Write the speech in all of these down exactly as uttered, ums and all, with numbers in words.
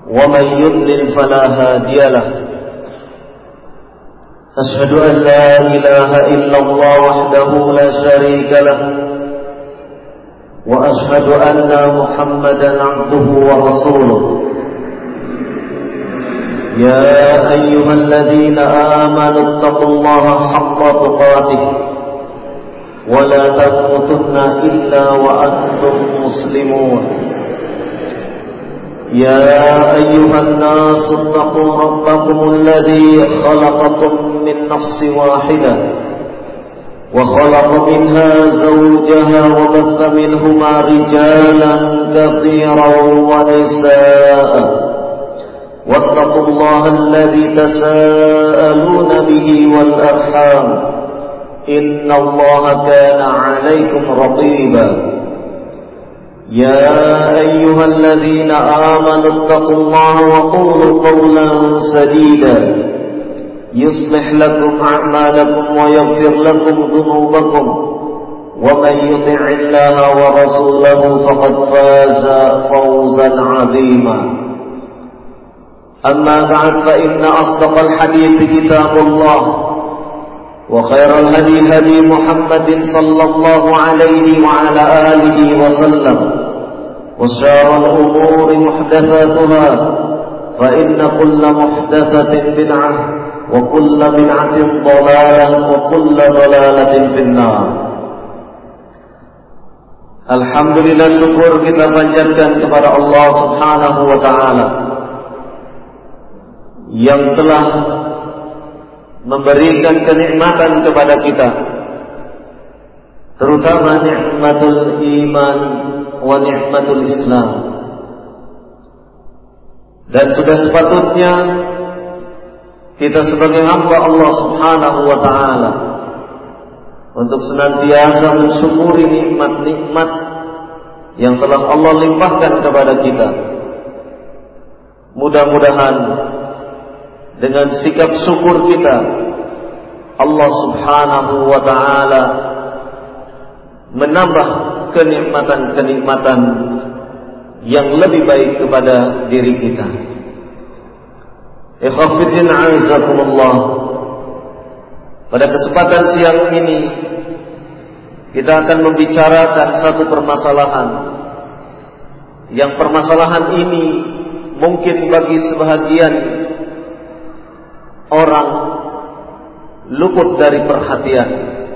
ومن يضلل فلا هادي له. أشهد أن لا إله إلا الله وحده لا شريك له، وأشهد أن محمدا عبده ورسوله. يا أيها الذين آمنوا اتقوا الله حق تقاته ولا تموتن إلا وأنتم مسلمون. يا أيها الناس اتقوا ربكم الذي خلقكم من نفس واحدة وخلق منها زوجها وبث منهما رجالا كثيرا ونساء، واتقوا الله الذي تساءلون به والأرحام إن الله كان عليكم رقيبا. يا أيها الذين آمنوا اتقوا الله وقولوا قولا سديدا يصلح لكم أعمالكم ويغفر لكم ذنوبكم، ومن يطع الله ورسوله فقد فاز فوزا عظيما. أما بعد، فإن أصدق الحديث كتاب الله، وخير الهدي هدي محمد صلى الله عليه وعلى آله وسلم، وشر الأمور محدثاتها، فإن كل محدثة بدعة وكل بدعة ضلالة وكل ضلالة في النار. Alhamdulillah, syukur kita panjatkan kepada Allah Subhanahu wa ta'ala yang telah memberikan kenikmatan kepada kita, terutama nikmatul iman wa nikmatul Islam. Dan sudah sepatutnya kita sebagai hamba Allah Subhanahu wa ta'ala untuk senantiasa mensyukuri nikmat-nikmat yang telah Allah limpahkan kepada kita. Mudah-mudahan dengan sikap syukur kita, Allah Subhanahu wa ta'ala menambah kenikmatan-kenikmatan yang lebih baik kepada diri kita. Ikhwatiddin a'azakumullah. Pada kesempatan siang ini kita akan membicarakan satu permasalahan, yang permasalahan ini mungkin bagi sebahagian orang luput dari perhatian.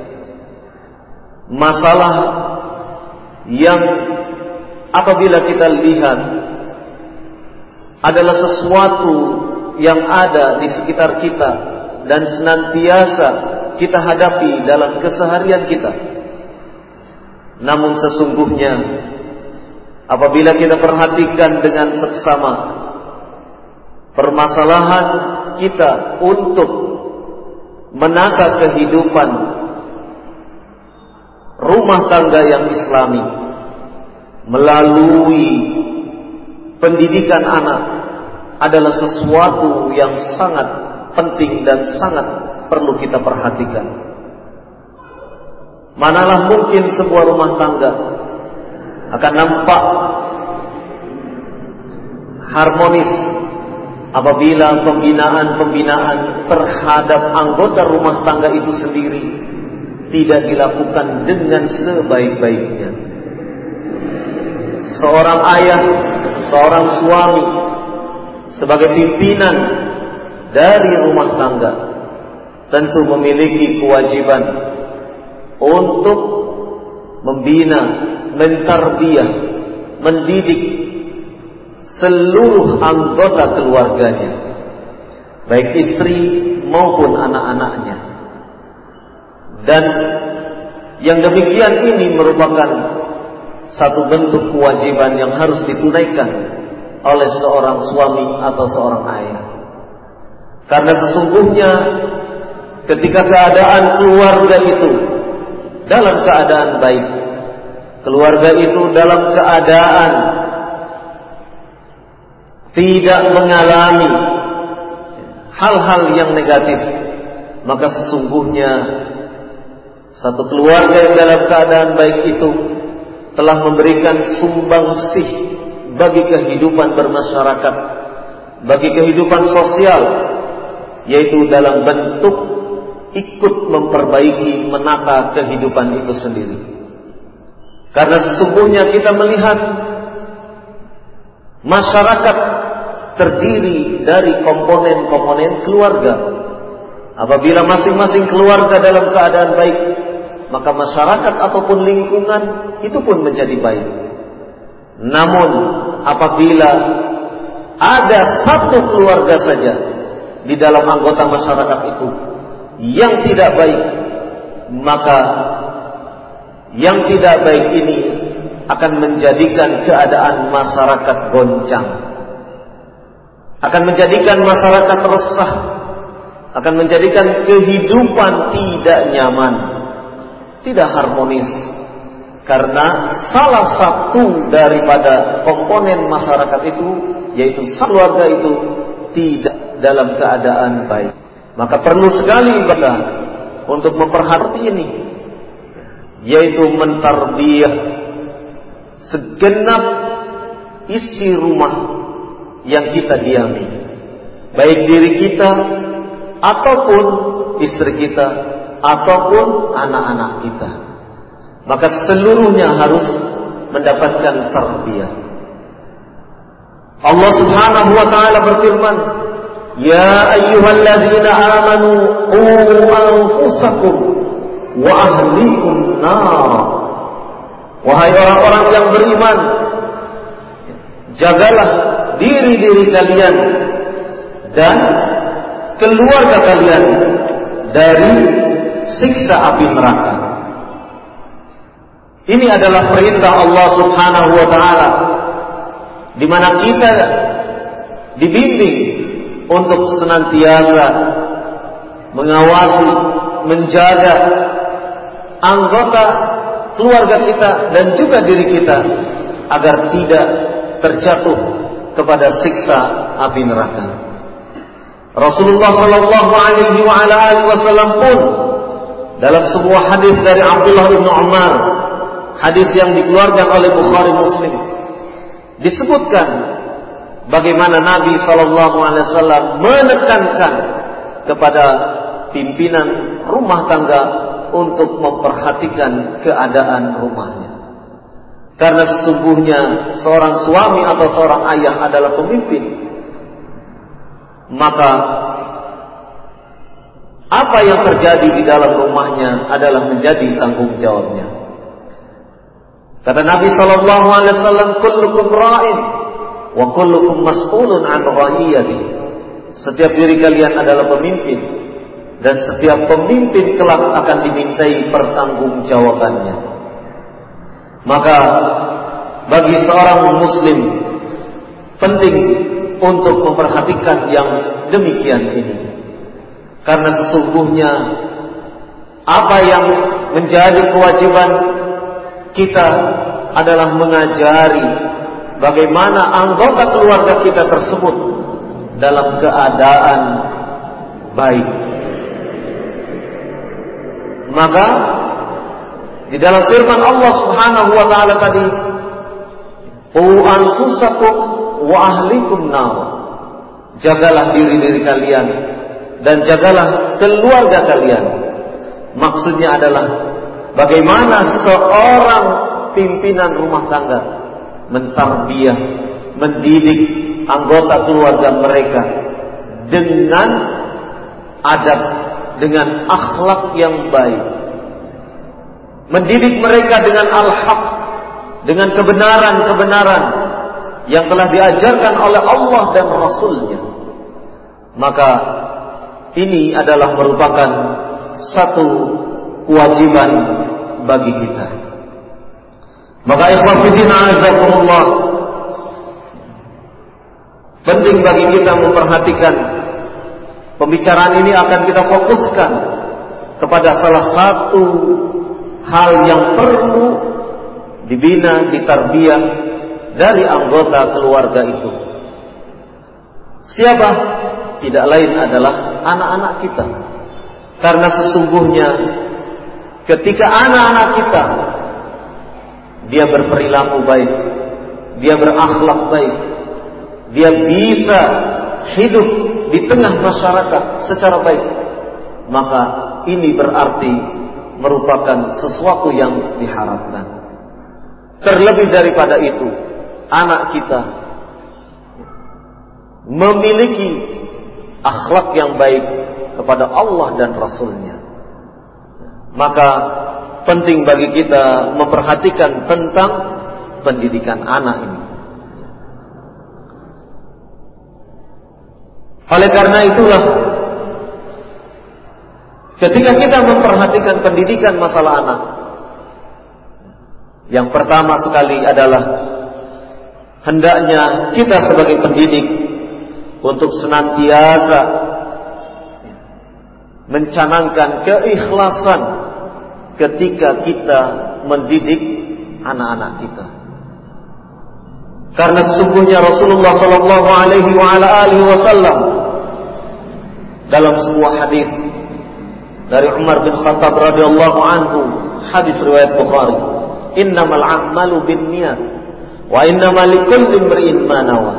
Masalah yang apabila kita lihat adalah sesuatu yang ada di sekitar kita dan senantiasa kita hadapi dalam keseharian kita. Namun sesungguhnya apabila kita perhatikan dengan seksama, permasalahan kita untuk menata kehidupan rumah tangga yang islami melalui pendidikan anak adalah sesuatu yang sangat penting dan sangat perlu kita perhatikan. Manalah mungkin sebuah rumah tangga akan nampak harmonis apabila pembinaan-pembinaan terhadap anggota rumah tangga itu sendiri tidak dilakukan dengan sebaik-baiknya. Seorang ayah, seorang suami sebagai pimpinan dari rumah tangga tentu memiliki kewajiban untuk membina, mentarbiyah, mendidik seluruh anggota keluarganya, baik istri maupun anak-anaknya. Dan yang demikian ini merupakan satu bentuk kewajiban yang harus ditunaikan oleh seorang suami atau seorang ayah. Karena sesungguhnya ketika keadaan keluarga itu dalam keadaan baik, keluarga itu dalam keadaan tidak mengalami hal-hal yang negatif, maka sesungguhnya satu keluarga yang dalam keadaan baik itu telah memberikan sumbangsih bagi kehidupan bermasyarakat bagi kehidupan sosial, yaitu dalam bentuk ikut memperbaiki, menata kehidupan itu sendiri. Karena sesungguhnya kita melihat masyarakat terdiri dari komponen-komponen keluarga. Apabila masing-masing keluarga dalam keadaan baik, maka masyarakat ataupun lingkungan itu pun menjadi baik. Namun apabila ada satu keluarga saja di dalam anggota masyarakat itu yang tidak baik, maka yang tidak baik ini akan menjadikan keadaan masyarakat goncang, akan menjadikan masyarakat resah, akan menjadikan kehidupan tidak nyaman, tidak harmonis. Karena salah satu daripada komponen masyarakat itu, yaitu keluarga itu, tidak dalam keadaan baik. Maka perlu sekali kita untuk memperhatikan ini, yaitu mentarbiyah segenap isi rumah yang kita diami, baik diri kita ataupun istri kita ataupun anak-anak kita. Maka seluruhnya harus mendapatkan tarbiyah. Allah Subhanahu wa taala berfirman, "Ya ayyuhalladzina amanu qu anfusakum wa ahlikum nar." Wahai orang-orang yang beriman, jagalah diri-diri kalian dan keluarga kalian dari siksa api neraka. Ini adalah perintah Allah Subhanahu wa taala, di mana kita dibimbing untuk senantiasa mengawasi, menjaga anggota keluarga kita dan juga diri kita agar tidak terjatuh kepada siksa api neraka. Rasulullah sallallahu alaihi wa ala alihi wasallam pun dalam sebuah hadis dari Abdullah bin Umar, hadis yang dikeluarkan oleh Bukhari Muslim, disebutkan bagaimana Nabi sallallahu alaihi wasallam menekankan kepada pimpinan rumah tangga untuk memperhatikan keadaan rumahnya. Karena sesungguhnya seorang suami atau seorang ayah adalah pemimpin, maka apa yang terjadi di dalam rumahnya adalah menjadi tanggung jawabnya. Kata Nabi sallallahu alaihi wasallam, "Kullukum ra'in wa kullukum mas'ulun 'an ra'iyati." Setiap diri kalian adalah pemimpin, dan setiap pemimpin kelak akan dimintai pertanggungjawabannya. Maka bagi seorang muslim penting untuk memperhatikan yang demikian ini. Karena sesungguhnya apa yang menjadi kewajiban kita adalah mengajari bagaimana anggota keluarga kita tersebut dalam keadaan baik. Maka di dalam firman Allah Subhanahu wa taala tadi, "Qu anfusakum wa ahlikum nar." Jagalah diri-diri kalian dan jagalah keluarga kalian. Maksudnya adalah bagaimana seorang pimpinan rumah tangga mentarbiyah, mendidik anggota keluarga mereka dengan adab, dengan akhlak yang baik, mendidik mereka dengan al-haq, dengan kebenaran-kebenaran yang telah diajarkan oleh Allah dan Rasul-Nya. Maka ini adalah merupakan satu kewajiban bagi kita. Maka ikhwan fillah azakumullah, penting bagi kita memperhatikan pembicaraan ini. Akan kita fokuskan kepada salah satu hal yang perlu dibina, ditarbiyah dari anggota keluarga itu. Siapa? Tidak lain adalah anak-anak kita. Karena sesungguhnya ketika anak-anak kita dia berperilaku baik, dia berakhlak baik, dia bisa hidup di tengah masyarakat secara baik, maka ini berarti merupakan sesuatu yang diharapkan. Terlebih daripada itu, anak kita memiliki akhlak yang baik kepada Allah dan Rasul-Nya. Maka penting bagi kita memperhatikan tentang pendidikan anak ini. Oleh karena itulah, ketika kita memperhatikan pendidikan masalah anak, yang pertama sekali adalah hendaknya kita sebagai pendidik untuk senantiasa mencanangkan keikhlasan ketika kita mendidik anak-anak kita. Karena sesungguhnya Rasulullah Sallallahu Alaihi Wasallam dalam sebuah hadis dari Umar bin Khattab radhiyallahu anhu, hadis riwayat Bukhari, innamal a'malu binniyat wa innamal likulli imrin ma nawa.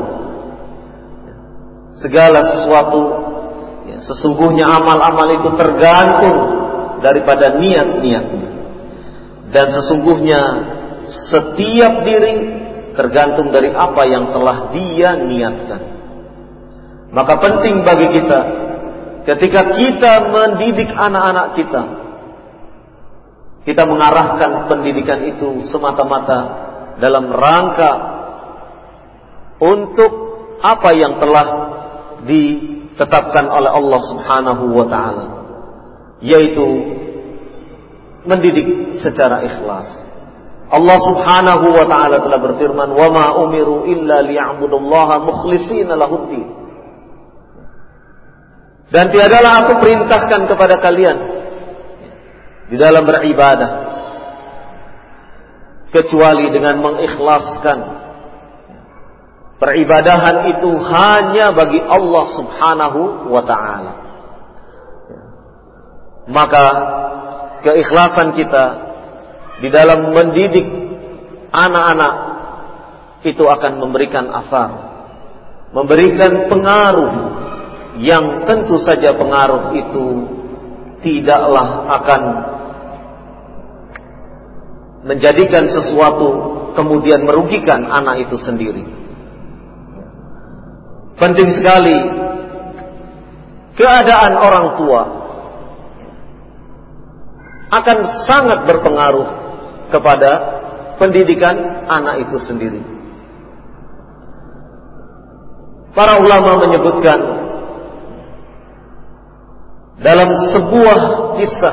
Segala sesuatu, ya, sesungguhnya amal-amal itu tergantung daripada niat-niatnya, dan sesungguhnya setiap diri tergantung dari apa yang telah dia niatkan. Maka penting bagi kita ketika kita mendidik anak-anak kita, kita mengarahkan pendidikan itu semata-mata dalam rangka untuk apa yang telah ditetapkan oleh Allah Subhanahu wa taala, yaitu mendidik secara ikhlas. Allah Subhanahu wa taala telah berfirman, "Wa ma umiru illa liya'budullaha mukhlishina lahuddin." Dan tiadalah aku perintahkan kepada kalian di dalam beribadah kecuali dengan mengikhlaskan peribadahan itu hanya bagi Allah Subhanahu wa taala. Maka keikhlasan kita di dalam mendidik anak-anak itu akan memberikan athar, memberikan pengaruh yang tentu saja pengaruh itu tidaklah akan menjadikan sesuatu kemudian merugikan anak itu sendiri. Penting sekali keadaan orang tua akan sangat berpengaruh kepada pendidikan anak itu sendiri. Para ulama menyebutkan dalam sebuah kisah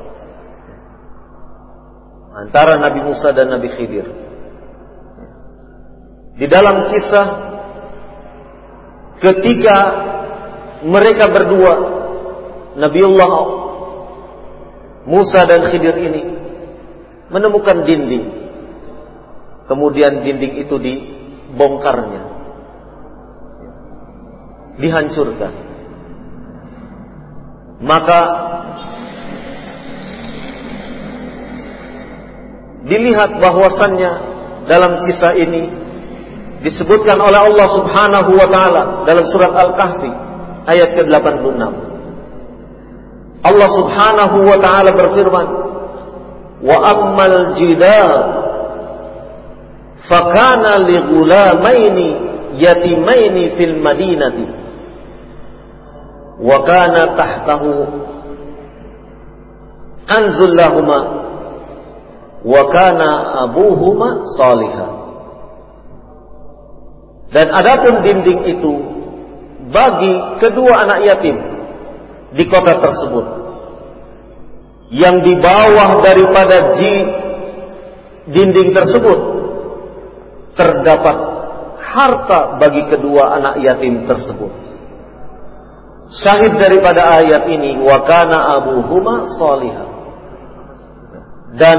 antara Nabi Musa dan Nabi Khidir. Di dalam kisah ketika mereka berdua, Nabiullah Musa dan Khidir ini menemukan dinding. Kemudian dinding itu dibongkarnya, dihancurkan. Maka dilihat bahwasannya dalam kisah ini disebutkan oleh Allah Subhanahu wa taala dalam surat Al-Kahfi ayat ke delapan puluh enam. Allah Subhanahu wa taala berfirman, "Wa ammal jidar fakana li ghulamaini yatimaini fil madinati wa kana tahtahu kanzul lahuma wa kana abuhuma salihah." Dan adapun dinding itu bagi kedua anak yatim di kota tersebut, yang di bawah daripada dinding tersebut terdapat harta bagi kedua anak yatim tersebut. Syahid daripada ayat ini, wa kana abuhuma salihah. Dan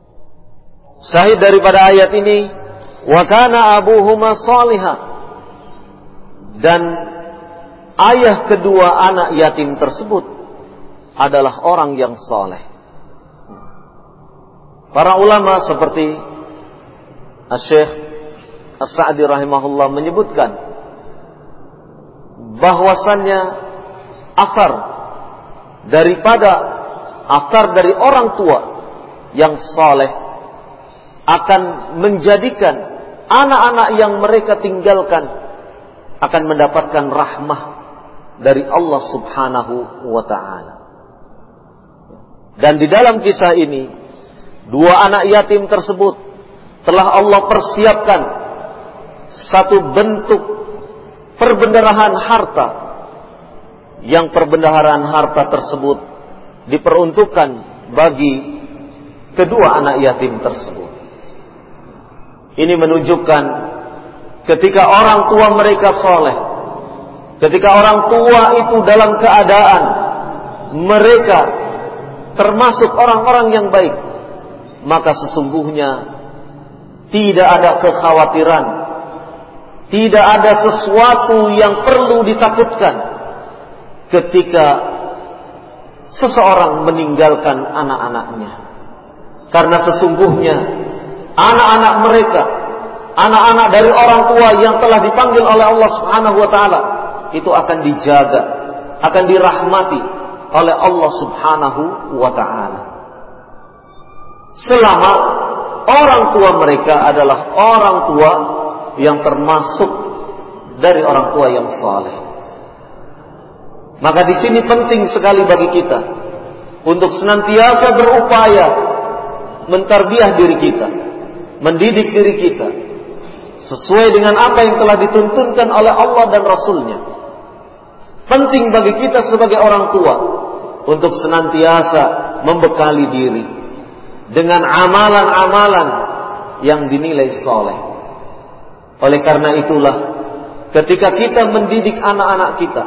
syahid daripada ayat ini, wa kana abuhuma salihah, Dan ayah kedua anak yatim tersebut adalah orang yang saleh. Para ulama seperti Asy-Syaikh As-Sa'di rahimahullah menyebutkan bahwasannya athar daripada athar dari orang tua yang saleh akan menjadikan anak-anak yang mereka tinggalkan akan mendapatkan rahmah dari Allah Subhanahu wa ta'ala. Dan di dalam kisah ini, dua anak yatim tersebut telah Allah persiapkan satu bentuk perbendarahan harta, yang perbendarahan harta tersebut diperuntukkan bagi kedua anak yatim tersebut. Ini menunjukkan ketika orang tua mereka soleh, ketika orang tua itu dalam keadaan mereka termasuk orang-orang yang baik, maka sesungguhnya tidak ada kekhawatiran, tidak ada sesuatu yang perlu ditakutkan ketika seseorang meninggalkan anak-anaknya. Karena sesungguhnya anak-anak mereka, anak-anak dari orang tua yang telah dipanggil oleh Allah Subhanahu wa ta'ala, itu akan dijaga, akan dirahmati oleh Allah Subhanahu wa ta'ala. Selama orang tua mereka adalah orang tua yang termasuk dari orang tua yang saleh. Maka di sini penting sekali bagi kita untuk senantiasa berupaya mentarbiah diri kita, mendidik diri kita sesuai dengan apa yang telah dituntunkan oleh Allah dan Rasul-Nya. Penting bagi kita sebagai orang tua untuk senantiasa membekali diri dengan amalan-amalan yang dinilai saleh. Oleh karena itulah, ketika kita mendidik anak-anak kita,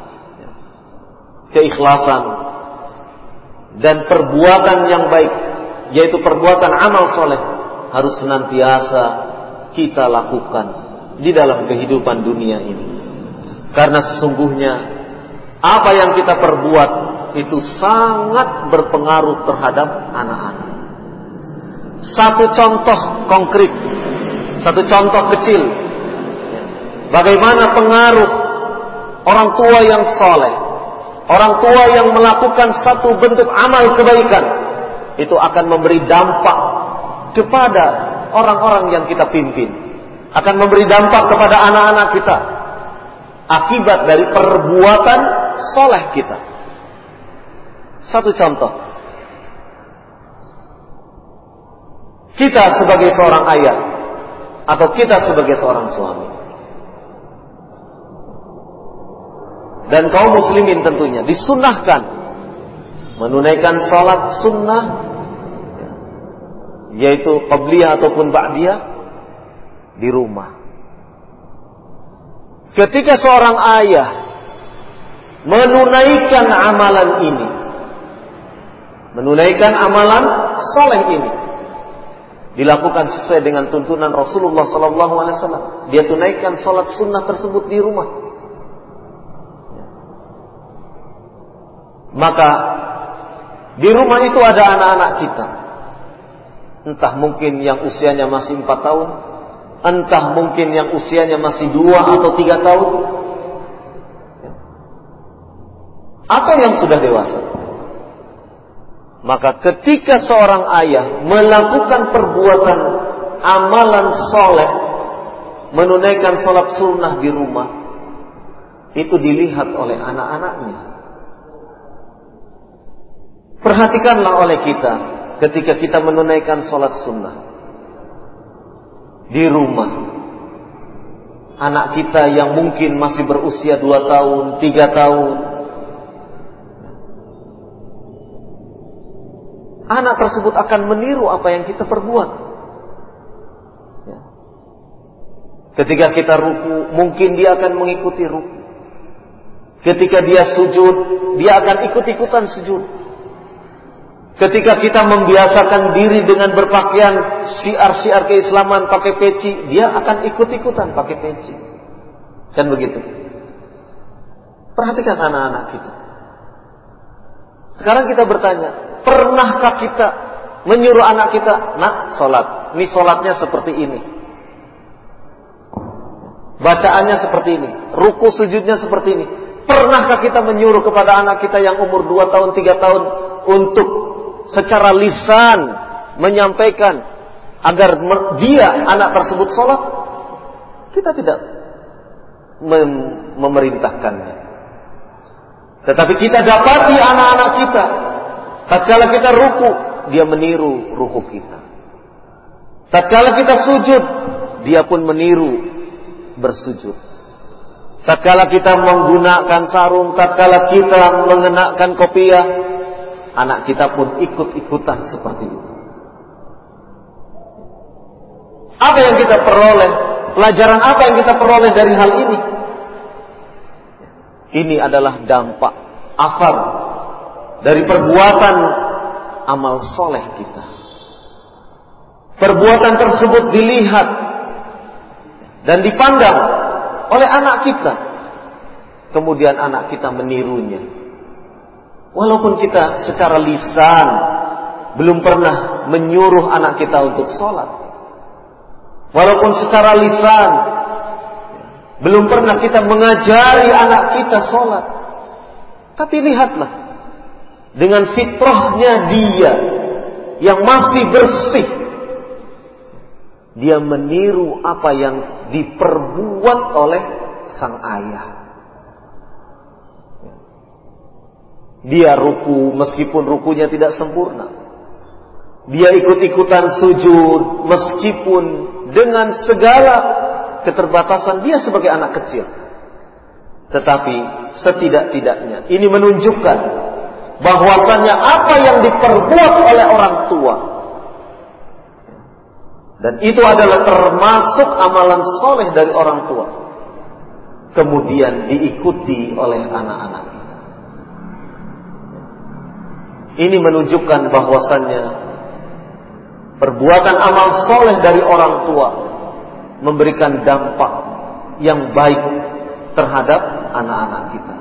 keikhlasan dan perbuatan yang baik, yaitu perbuatan amal soleh, harus senantiasa kita lakukan di dalam kehidupan dunia ini. Karena sesungguhnya apa yang kita perbuat itu sangat berpengaruh terhadap anak-anak. Satu contoh konkret, satu contoh kecil, bagaimana pengaruh orang tua yang soleh, orang tua yang melakukan satu bentuk amal kebaikan, itu akan memberi dampak kepada orang-orang yang kita pimpin, akan memberi dampak kepada anak-anak kita akibat dari perbuatan soleh kita. Satu contoh, kita sebagai seorang ayah atau kita sebagai seorang suami dan kaum muslimin tentunya disunnahkan menunaikan salat sunnah, yaitu qabliyah ataupun ba'diyah, di rumah. Ketika seorang ayah menunaikan amalan ini, menunaikan amalan soleh ini, dilakukan sesuai dengan tuntunan Rasulullah sallallahu alaihi wasallam, dia tunaikan salat sunnah tersebut di rumah, maka di rumah itu ada anak-anak kita. Entah mungkin yang usianya masih empat tahun, entah mungkin yang usianya masih dua atau tiga tahun, atau yang sudah dewasa. Maka ketika seorang ayah melakukan perbuatan amalan soleh, menunaikan salat sunnah di rumah, itu dilihat oleh anak-anaknya. Perhatikanlah oleh kita ketika kita menunaikan salat sunnah di rumah, anak kita yang mungkin masih berusia dua tahun, tiga tahun, anak tersebut akan meniru apa yang kita perbuat. Ketika kita ruku, mungkin dia akan mengikuti ruku. Ketika dia sujud, dia akan ikut-ikutan sujud. Ketika kita membiasakan diri dengan berpakaian syiar-syiar keislaman pakai peci, dia akan ikut-ikutan pakai peci. Kan begitu. Perhatikan anak-anak kita. Sekarang kita bertanya, pernahkah kita menyuruh anak kita, nak, sholat. Ini sholatnya seperti ini. Bacaannya seperti ini. Ruku sujudnya seperti ini. Pernahkah kita menyuruh kepada anak kita yang umur dua tahun, tiga tahun untuk secara lisan menyampaikan agar dia, anak tersebut sholat? Kita tidak mem- memerintahkannya. Tetapi kita dapati anak-anak kita, tatkala kita ruku, dia meniru ruku kita. Tatkala kita sujud, dia pun meniru bersujud. Tatkala kita menggunakan sarung, tatkala kita mengenakan kopiah, anak kita pun ikut-ikutan seperti itu. Apa yang kita peroleh? Pelajaran apa yang kita peroleh dari hal ini? Ini adalah dampak athar dari perbuatan amal soleh kita. Perbuatan tersebut dilihat dan dipandang oleh anak kita. Kemudian anak kita menirunya. Walaupun kita secara lisan belum pernah menyuruh anak kita untuk sholat. Walaupun secara lisan belum pernah kita mengajari anak kita sholat. Tapi lihatlah, dengan fitrahnya dia yang masih bersih, dia meniru apa yang diperbuat oleh sang ayah. Dia ruku meskipun rukunya tidak sempurna. Dia ikut-ikutan sujud meskipun dengan segala keterbatasan dia sebagai anak kecil. Tetapi setidak-tidaknya ini menunjukkan bahwasannya apa yang diperbuat oleh orang tua, dan itu adalah termasuk amalan soleh dari orang tua, kemudian diikuti oleh anak-anak kita. Ini menunjukkan bahwasannya perbuatan amal soleh dari orang tua memberikan dampak yang baik terhadap anak-anak kita.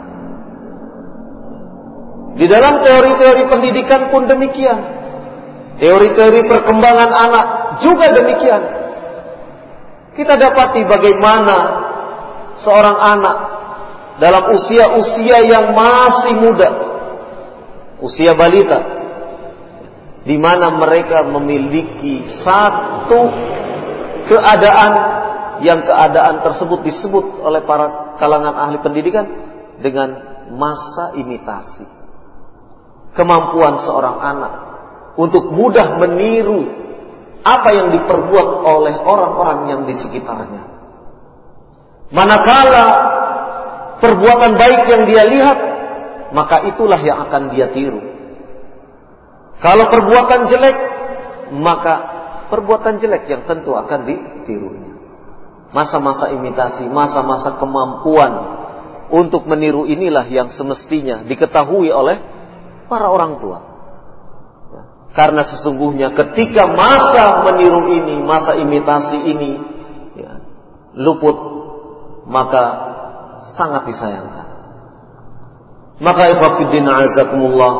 Di dalam teori-teori pendidikan pun demikian. Teori-teori perkembangan anak juga demikian. Kita dapati bagaimana seorang anak dalam usia-usia yang masih muda, usia balita, di mana mereka memiliki satu keadaan yang keadaan tersebut disebut oleh para kalangan ahli pendidikan dengan masa imitasi. Kemampuan seorang anak untuk mudah meniru apa yang diperbuat oleh orang-orang yang di sekitarnya. Manakala perbuatan baik yang dia lihat, maka itulah yang akan dia tiru. Kalau perbuatan jelek, maka perbuatan jelek yang tentu akan ditirunya. Masa-masa imitasi, masa-masa kemampuan untuk meniru inilah yang semestinya diketahui oleh para orang tua. Karena sesungguhnya ketika masa meniru ini, masa imitasi ini ya, luput, maka sangat disayangkan. Maka ikhwatiddin azakumullah,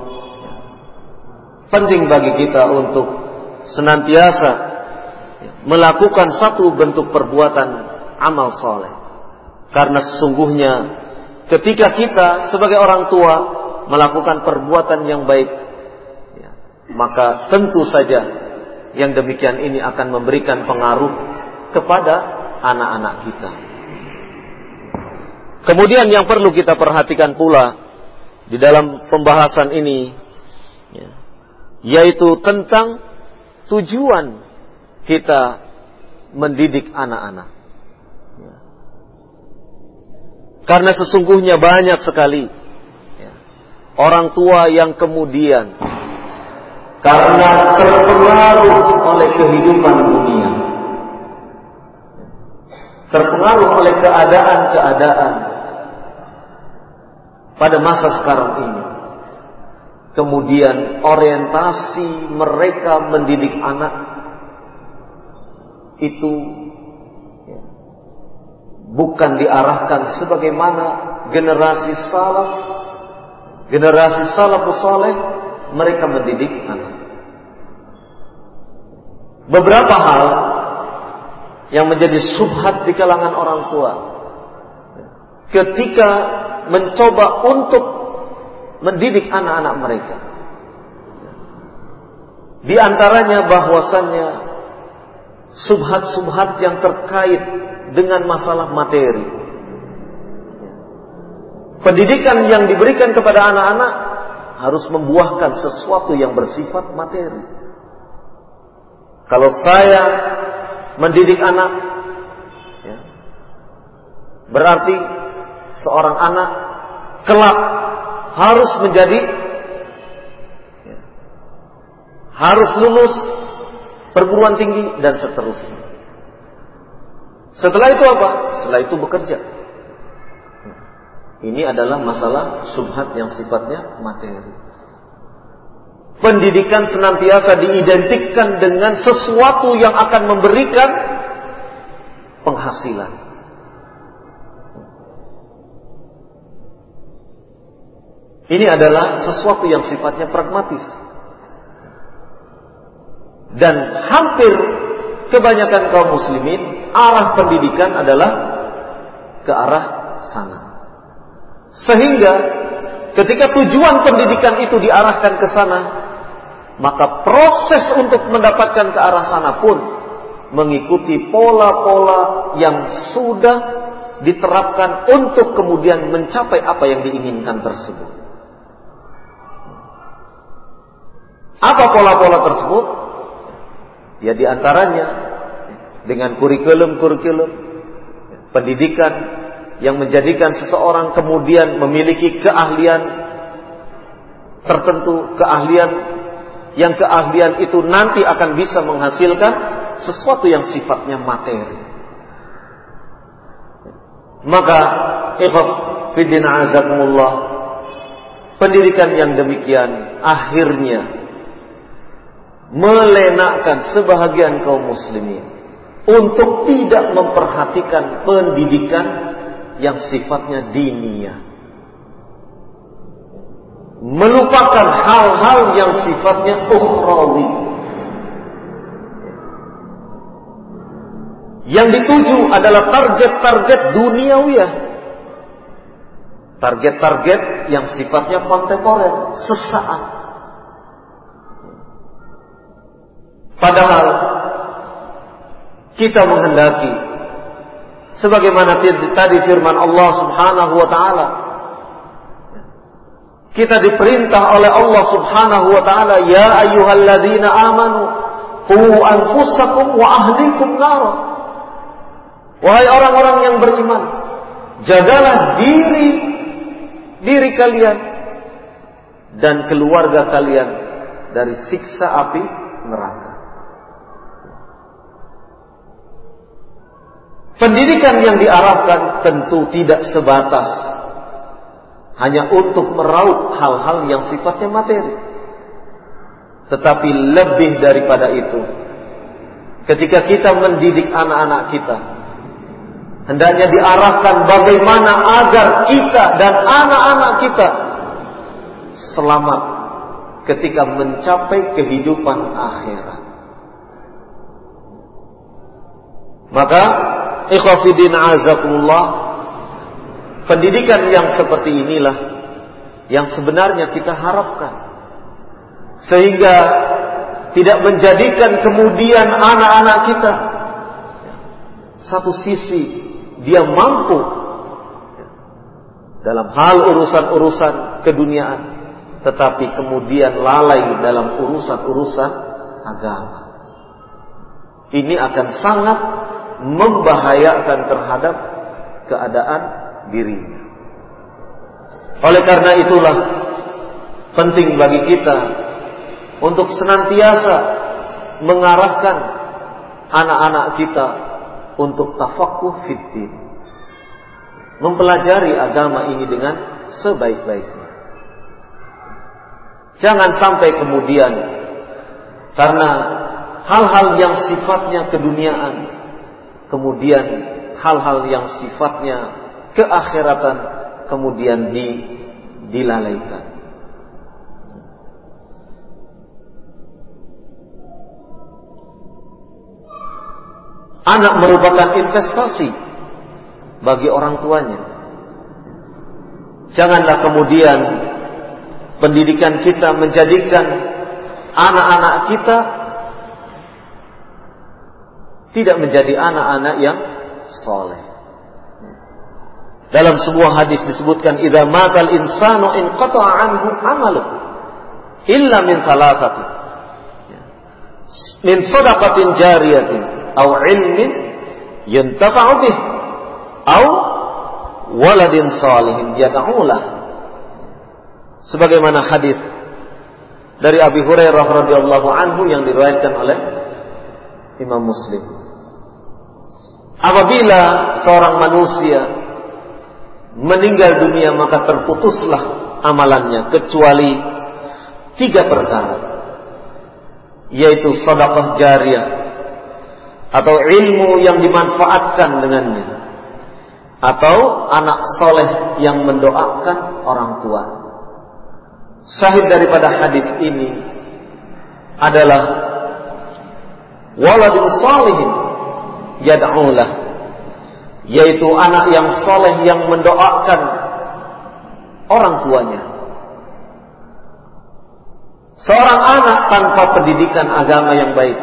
penting bagi kita untuk senantiasa melakukan satu bentuk perbuatan amal soleh. Karena sesungguhnya ketika kita sebagai orang tua melakukan perbuatan yang baik, ya, maka tentu saja yang demikian ini akan memberikan pengaruh kepada anak-anak kita. Kemudian yang perlu kita perhatikan pula di dalam pembahasan ini, ya, yaitu tentang tujuan kita mendidik anak-anak. Ya. Karena sesungguhnya banyak sekali ya, orang tua yang kemudian karena terpengaruh oleh kehidupan dunia, terpengaruh oleh keadaan-keadaan pada masa sekarang ini, kemudian orientasi mereka mendidik anak itu ya, bukan diarahkan sebagaimana generasi salaf, generasi salafus saleh mereka mendidik anak. Beberapa hal yang menjadi syubhat di kalangan orang tua ketika mencoba untuk mendidik anak-anak mereka. Di antaranya bahwasannya subhat-subhat yang terkait dengan masalah materi. Pendidikan yang diberikan kepada anak-anak harus membuahkan sesuatu yang bersifat materi. Kalau saya mendidik anak, ya, berarti seorang anak kelak harus menjadi, ya, harus lulus perguruan tinggi dan seterusnya. Setelah itu apa? Setelah itu bekerja. Ini adalah masalah subhat yang sifatnya materi. Pendidikan senantiasa diidentikan dengan sesuatu yang akan memberikan penghasilan. Ini adalah sesuatu yang sifatnya pragmatis. Dan hampir kebanyakan kaum muslimin arah pendidikan adalah ke arah sana. Sehingga ketika tujuan pendidikan itu diarahkan ke sana, maka proses untuk mendapatkan ke arah sana pun mengikuti pola-pola yang sudah diterapkan untuk kemudian mencapai apa yang diinginkan tersebut. Apa pola-pola tersebut? Ya, di antaranya dengan kurikulum-kurikulum pendidikan yang menjadikan seseorang kemudian memiliki keahlian tertentu, keahlian yang keahlian itu nanti akan bisa menghasilkan sesuatu yang sifatnya materi. Maka ikhwah fiddin azakumullah, pendidikan yang demikian akhirnya melenakkan sebahagian kaum muslimin untuk tidak memperhatikan pendidikan yang sifatnya diniyah, melupakan hal-hal yang sifatnya ukhrawi. Yang dituju adalah target-target duniawiyah, target-target yang sifatnya kontemporer, sesaat. Padahal kita menghendaki, sebagaimana tadi firman Allah Subhanahu wa taala, kita diperintah oleh Allah Subhanahu wa taala, ya ayyuhalladzina amanu qu anfusakum wa ahlikum nara. Wahai orang-orang yang beriman, jagalah diri diri kalian dan keluarga kalian dari siksa api neraka. Pendidikan yang diarahkan tentu tidak sebatas hanya untuk meraup hal-hal yang sifatnya materi, tetapi lebih daripada itu. Ketika kita mendidik anak-anak kita, hendaknya diarahkan bagaimana agar kita dan anak-anak kita selamat ketika mencapai kehidupan akhirat. Maka ikhwah fiddin azakumullah, pendidikan yang seperti inilah yang sebenarnya kita harapkan, sehingga tidak menjadikan kemudian anak-anak kita satu sisi dia mampu dalam hal urusan-urusan keduniaan, tetapi kemudian lalai dalam urusan-urusan agama. Ini akan sangat membahayakan terhadap keadaan dirinya. Oleh karena itulah penting bagi kita untuk senantiasa mengarahkan anak-anak kita untuk tafaqquh fiddin, mempelajari agama ini dengan sebaik-baiknya. Jangan sampai kemudian karena hal-hal yang sifatnya keduniaan kemudian hal-hal yang sifatnya keakhiratan kemudian di, dilalaikan. Anak merupakan investasi bagi orang tuanya. Janganlah kemudian pendidikan kita menjadikan anak-anak kita tidak menjadi anak-anak yang soleh. Dalam sebuah hadis disebutkan, idza matal insanu inqata'a anhu 'amaluhu illa min thalathati, min shadaqatin jariyatin aw ilmin yuntafa'u bih aw waladin salihin yad'u lah. Sebagaimana hadis dari Abi Hurairah radhiyallahu anhu yang diriwayatkan oleh Imam Muslim. Apabila seorang manusia meninggal dunia, maka terputuslah amalannya kecuali tiga perkara, yaitu sedekah jariyah atau ilmu yang dimanfaatkan dengannya, atau anak soleh yang mendoakan orang tua. Syahid daripada hadis ini adalah waladin salihin yad'ulah, yaitu anak yang soleh yang mendoakan orang tuanya. Seorang anak tanpa pendidikan agama yang baik,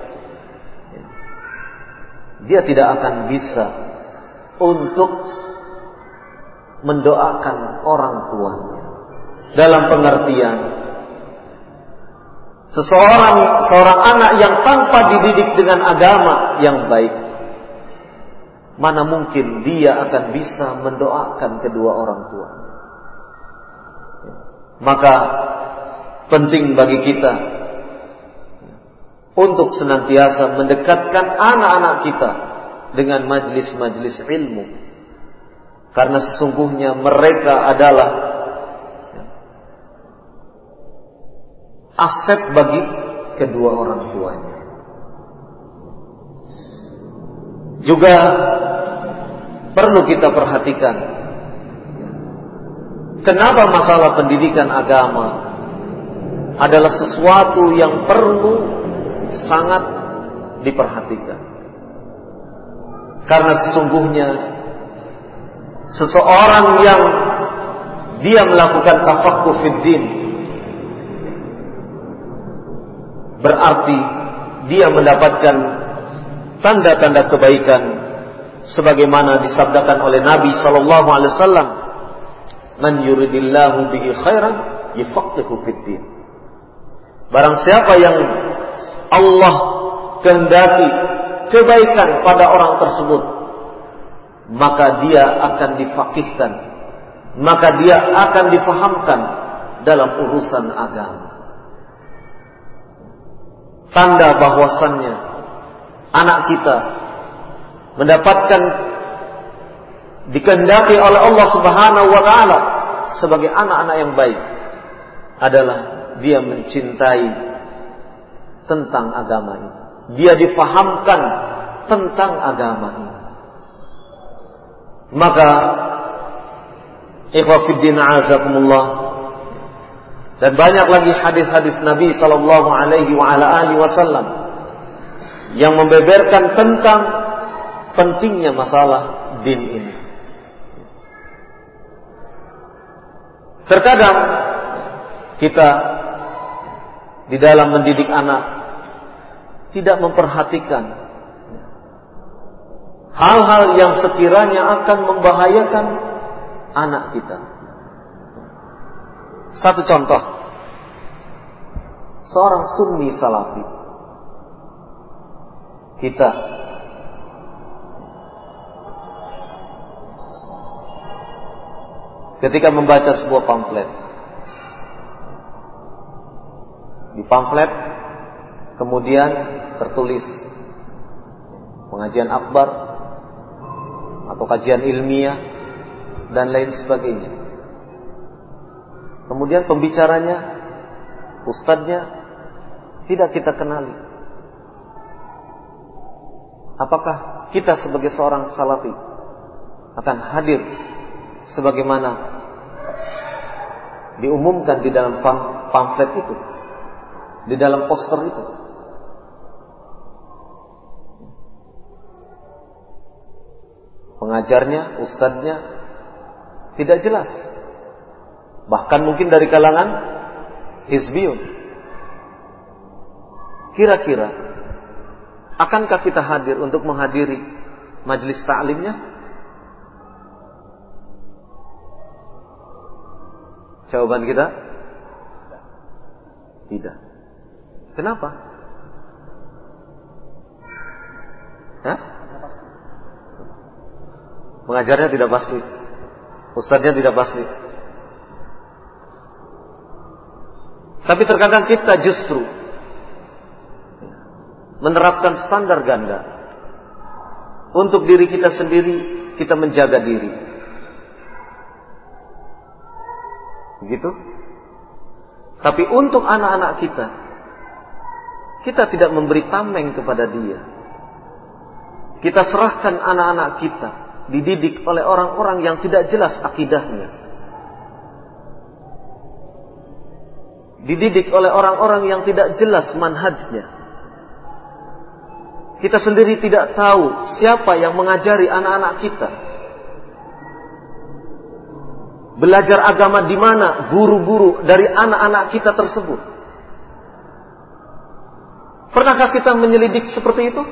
dia tidak akan bisa untuk mendoakan orang tuanya. Dalam pengertian, seseorang seorang anak yang tanpa dididik dengan agama yang baik, mana mungkin dia akan bisa mendoakan kedua orang tua. Maka penting bagi kita untuk senantiasa mendekatkan anak-anak kita dengan majlis-majlis ilmu, karena sesungguhnya mereka adalah aset bagi kedua orang tuanya. Juga perlu kita perhatikan, kenapa masalah pendidikan agama adalah sesuatu yang perlu sangat diperhatikan. Karena sesungguhnya seseorang yang dia melakukan tafaqquh fid din, berarti dia mendapatkan tanda-tanda kebaikan sebagaimana disabdakan oleh Nabi sallallahu alaihi wasallam, man yuridillahu bihi khairan yufaqihu fid din. Barang siapa yang Allah kehendaki kebaikan pada orang tersebut, maka dia akan difaqihkan, maka dia akan difahamkan dalam urusan agama. Tanda bahwasannya anak kita mendapatkan dikehendaki oleh Allah Subhanahu wa taala sebagai anak-anak yang baik adalah dia mencintai tentang agama ini, dia difahamkan tentang agama ini. Maka ikhwah fiddin a'azakumullah, dan banyak lagi hadis-hadis Nabi sallallahu alaihi wa ala alihi wasallam yang membeberkan tentang pentingnya masalah din ini. Terkadang kita di dalam mendidik anak tidak memperhatikan hal-hal yang sekiranya akan membahayakan anak kita. Satu contoh, seorang sunni salafi, kita ketika membaca sebuah pamflet, di pamflet kemudian tertulis pengajian akbar atau kajian ilmiah dan lain sebagainya. Kemudian pembicaranya, ustadznya tidak kita kenali. Apakah kita sebagai seorang salafi akan hadir sebagaimana diumumkan di dalam pamflet itu, di dalam poster itu. Pengajarnya, ustadznya tidak jelas. Bahkan mungkin dari kalangan hizbiyun. Kira-kira akankah kita hadir untuk menghadiri majelis ta'limnya? Jawaban kita tidak. Kenapa? Hah? Pengajarnya tidak pasti, ustadznya tidak pasti. Tapi terkadang kita justru menerapkan standar ganda. Untuk diri kita sendiri, kita menjaga diri. Begitu? Tapi untuk anak-anak kita, kita tidak memberi tameng kepada dia. Kita serahkan anak-anak kita dididik oleh orang-orang yang tidak jelas akidahnya. Dididik oleh orang-orang yang tidak jelas manhajnya. Kita sendiri tidak tahu siapa yang mengajari anak-anak kita. Belajar agama di mana guru-guru dari anak-anak kita tersebut. Pernahkah kita menyelidik seperti itu?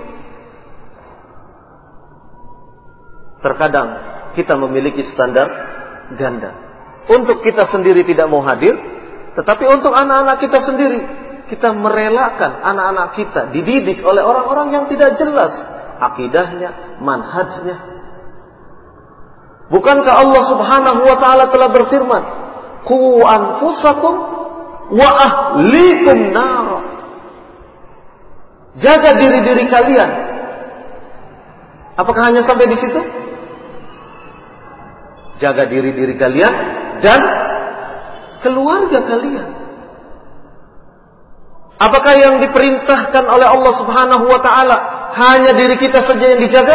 Terkadang kita memiliki standar ganda. Untuk kita sendiri tidak mau hadir, tetapi untuk anak-anak kita sendiri, kita merelakan anak-anak kita dididik oleh orang-orang yang tidak jelas akidahnya, manhajnya. Bukankah Allah Subhanahu wa taala telah berfirman, "Qu anfusakum wa ahlikum nar." Jaga diri-diri kalian. Apakah hanya sampai di situ? Jaga diri-diri kalian dan keluarga kalian. Apakah yang diperintahkan oleh Allah Subhanahu wa taala hanya diri kita saja yang dijaga?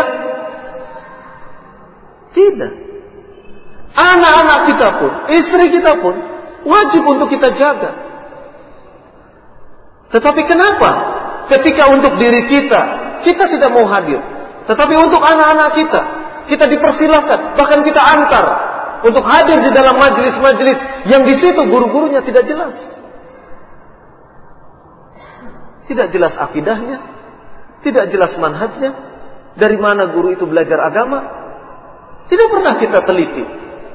Tidak. Anak-anak kita pun, istri kita pun wajib untuk kita jaga. Tetapi kenapa ketika untuk diri kita, kita tidak mau hadir, tetapi untuk anak-anak kita, kita dipersilakan, bahkan kita antar untuk hadir di dalam majelis-majelis yang di situ guru-gurunya tidak jelas. Tidak jelas akidahnya, tidak jelas manhajnya, dari mana guru itu belajar agama, tidak pernah kita teliti.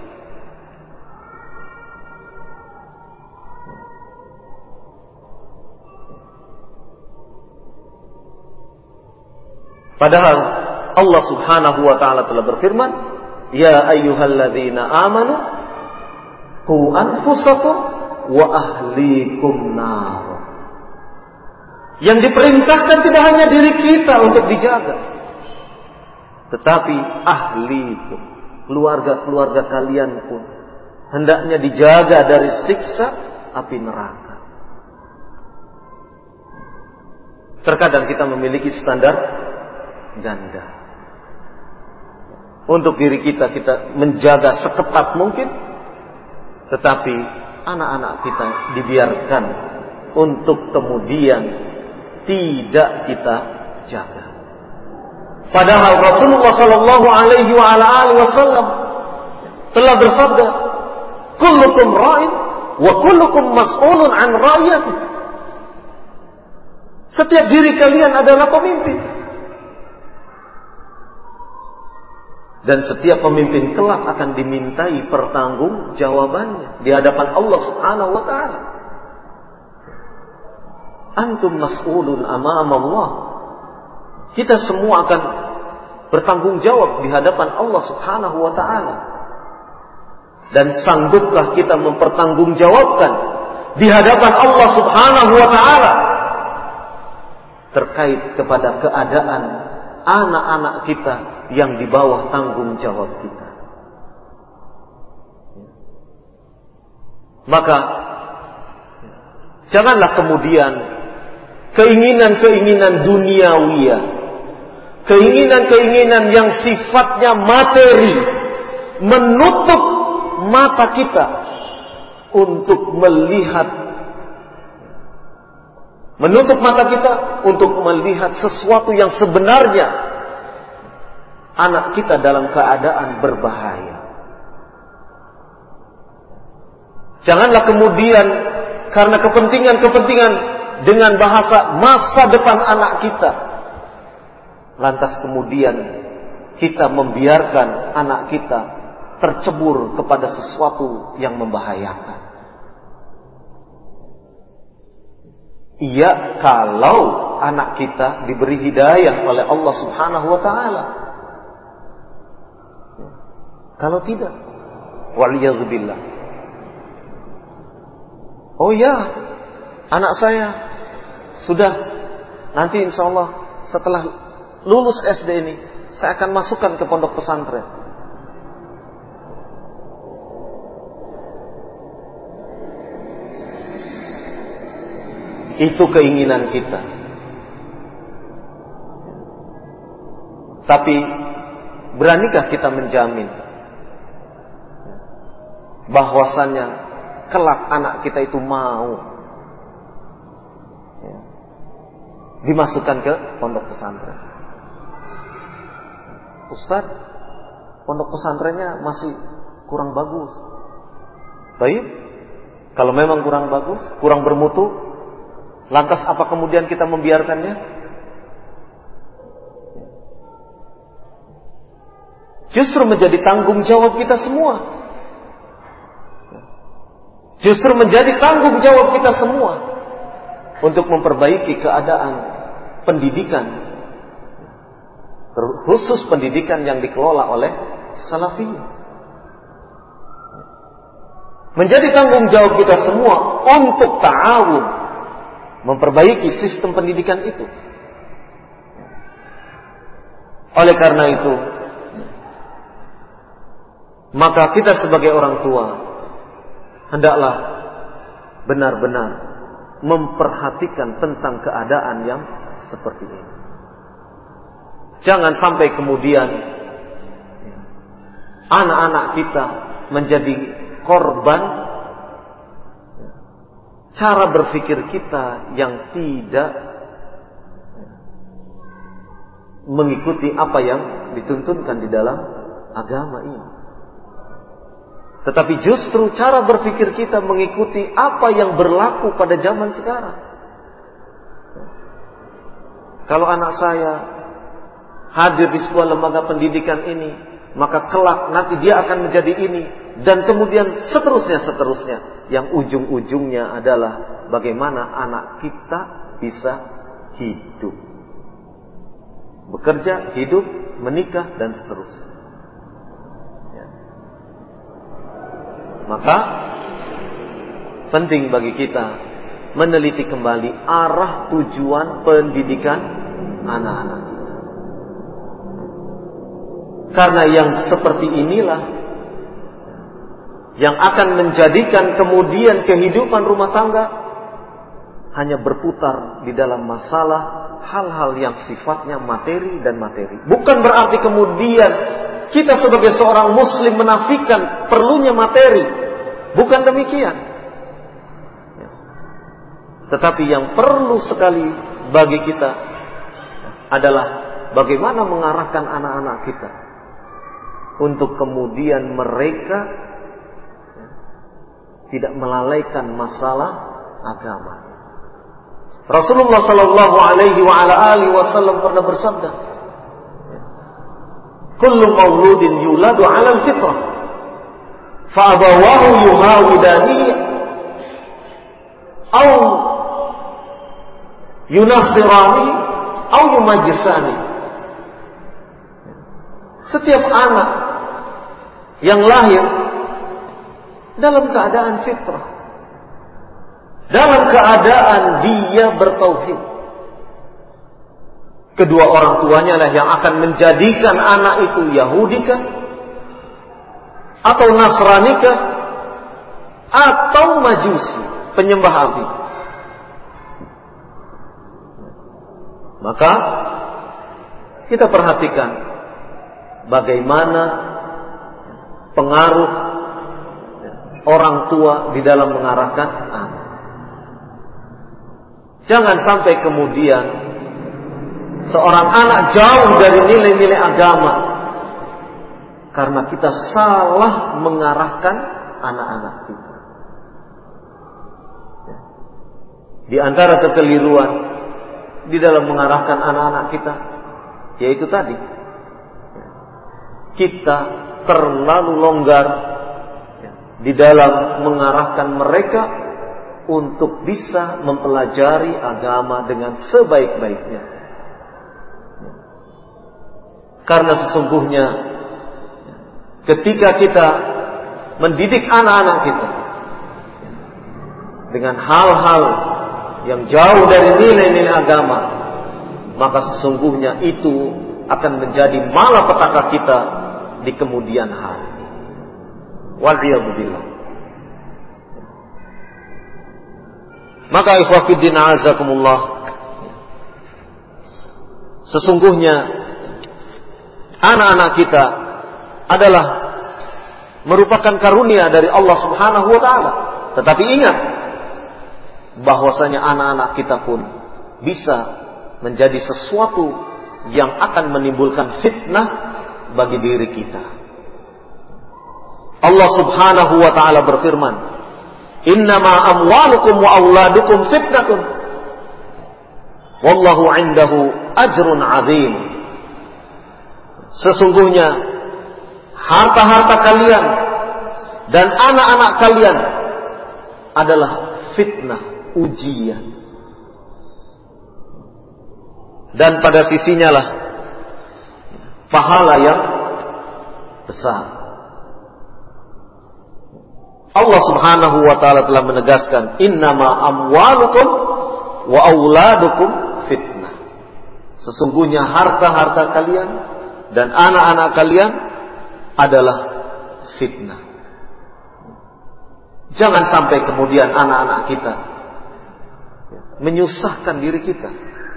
Padahal Allah Subhanahu wa taala telah berfirman, "Ya ayyuhalladzina amanu qu anfusakum wa ahlikum nar." Yang diperintahkan tidak hanya diri kita untuk dijaga, tetapi ahlikum, keluarga-keluarga kalian pun hendaknya dijaga dari siksa api neraka. Terkadang kita memiliki standar ganda. Untuk diri kita, kita menjaga seketat mungkin, tetapi anak-anak kita dibiarkan untuk kemudian tidak kita jaga. Padahal Rasulullah Sallallahu Alaihi Wasallam telah bersabda, "Kullukum ra'in wa kullukum mas'ulun an ra'iyati." Setiap diri kalian adalah pemimpin. Dan setiap pemimpin kelak akan dimintai pertanggungjawabannya di hadapan Allah Subhanahu wa taala. Antum mas'ulun amama Allah. Kita semua akan bertanggung jawab di hadapan Allah Subhanahu wa taala. Dan sanggupkah kita mempertanggungjawabkan di hadapan Allah Subhanahu wa taala terkait kepada keadaan anak-anak kita yang di bawah tanggung jawab kita? Maka janganlah kemudian keinginan-keinginan duniawiyah keinginan-keinginan yang sifatnya materi menutup mata kita untuk melihat, menutup mata kita untuk melihat sesuatu yang sebenarnya anak kita dalam keadaan berbahaya. Janganlah kemudian karena kepentingan-kepentingan dengan bahasa masa depan anak kita, lantas kemudian kita membiarkan anak kita tercebur kepada sesuatu yang membahayakan. Iya, kalau anak kita diberi hidayah oleh Allah Subhanahu wa taala. Kalau tidak, waliyadzubillah. Oh ya, anak saya sudah, nanti insya Allah setelah lulus S D ini saya akan masukkan ke pondok pesantren. Itu keinginan kita. Tapi beranikah kita menjamin bahwasannya kelak anak kita itu mau ya, dimasukkan ke pondok pesantren? Ustaz, pondok pesantrennya masih kurang bagus. Baik, kalau memang kurang bagus, kurang bermutu, lantas apa kemudian kita membiarkannya? Justru menjadi tanggung jawab kita semua. Justru menjadi tanggung jawab kita semua untuk memperbaiki keadaan pendidikan, khusus pendidikan yang dikelola oleh Salafiyah. Menjadi tanggung jawab kita semua untuk ta'awun memperbaiki sistem pendidikan itu. Oleh karena itu, maka kita sebagai orang tua hendaklah benar-benar memperhatikan tentang keadaan yang seperti ini. Jangan sampai kemudian anak-anak kita menjadi korban cara berpikir kita yang tidak mengikuti apa yang dituntunkan di dalam agama ini. Tetapi justru cara berpikir kita mengikuti apa yang berlaku pada zaman sekarang. Kalau anak saya hadir di sebuah lembaga pendidikan ini, maka kelak nanti dia akan menjadi ini, dan kemudian seterusnya seterusnya, yang ujung-ujungnya adalah bagaimana anak kita bisa hidup, bekerja, hidup, menikah, dan seterusnya. Ya. Maka penting bagi kita meneliti kembali arah tujuan pendidikan anak-anak kita. Karena yang seperti inilah yang akan menjadikan kemudian kehidupan rumah tangga hanya berputar di dalam masalah hal-hal yang sifatnya materi dan materi. Bukan berarti kemudian kita sebagai seorang muslim menafikan perlunya materi. Bukan demikian. Tetapi yang perlu sekali bagi kita adalah bagaimana mengarahkan anak-anak kita untuk kemudian mereka tidak melalaikan masalah agama. Rasulullah sallallahu alaihi wa ala alihi wasallam pernah bersabda, "Kullu mauludin yuladu 'ala al-fitrah, fa abawahu yuhawidanihi aw yunasirani aw yumajjisani." Setiap anak yang lahir dalam keadaan fitrah, dalam keadaan dia bertauhid, kedua orang tuanya lah yang akan menjadikan anak itu Yahudi kah, atau Nasrani kah, atau Majusi, penyembah api. Maka Kita perhatikan bagaimana pengaruh orang tua di dalam mengarahkan anak. Jangan sampai kemudian seorang anak jauh dari nilai-nilai agama karena kita salah mengarahkan anak-anak kita. Di antara kekeliruan di dalam mengarahkan anak-anak kita, yaitu tadi, kita terlalu longgar di dalam mengarahkan mereka untuk bisa mempelajari agama dengan sebaik-baiknya. Karena sesungguhnya ketika kita mendidik anak-anak kita dengan hal-hal yang jauh dari nilai-nilai agama, maka sesungguhnya itu akan menjadi malapetaka kita di kemudian hari. Wal'iyadzubillah. Maka ikhwah fiddin a'azakumullah, sesungguhnya anak-anak kita adalah merupakan karunia dari Allah Subhanahu wa taala. Tetapi ingat bahwasanya anak-anak kita pun bisa menjadi sesuatu yang akan menimbulkan fitnah bagi diri kita. Allah Subhanahu wa taala berfirman, "Innama amwalukum wa auladukum fitnatun. Wallahu 'indahu ajrun 'adzim." Sesungguhnya harta-harta kalian dan anak-anak kalian adalah fitnah, ujian. Dan pada sisinya lah pahala yang besar. Allah Subhanahu wa taala telah menegaskan, "Innama amwalukum wa auladukum fitnah." Sesungguhnya harta-harta kalian dan anak-anak kalian adalah fitnah. Jangan sampai kemudian anak-anak kita menyusahkan diri kita.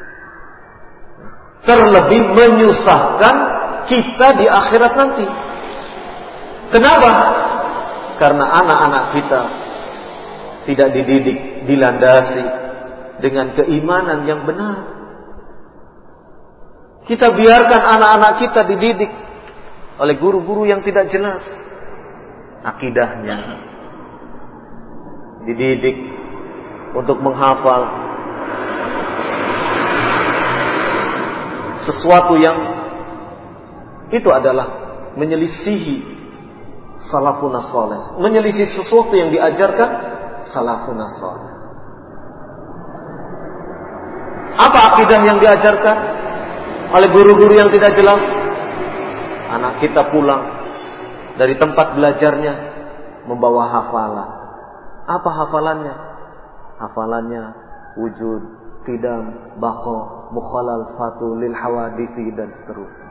Terlebih menyusahkan kita di akhirat nanti. Kenapa? Karena anak-anak kita tidak dididik, dilandasi dengan keimanan yang benar. Kita biarkan anak-anak kita dididik oleh guru-guru yang tidak jelas akidahnya, dididik untuk menghafal sesuatu yang itu adalah menyelisihi salafun saleh, menyelisih sesuatu yang diajarkan salafun saleh. Apa akidah yang diajarkan oleh guru-guru yang tidak jelas? Anak kita pulang dari tempat belajarnya membawa hafalan. Apa hafalannya? Hafalannya wujud, qidam, baqa, mukhalal, fatu, lil hawadithi, dan seterusnya.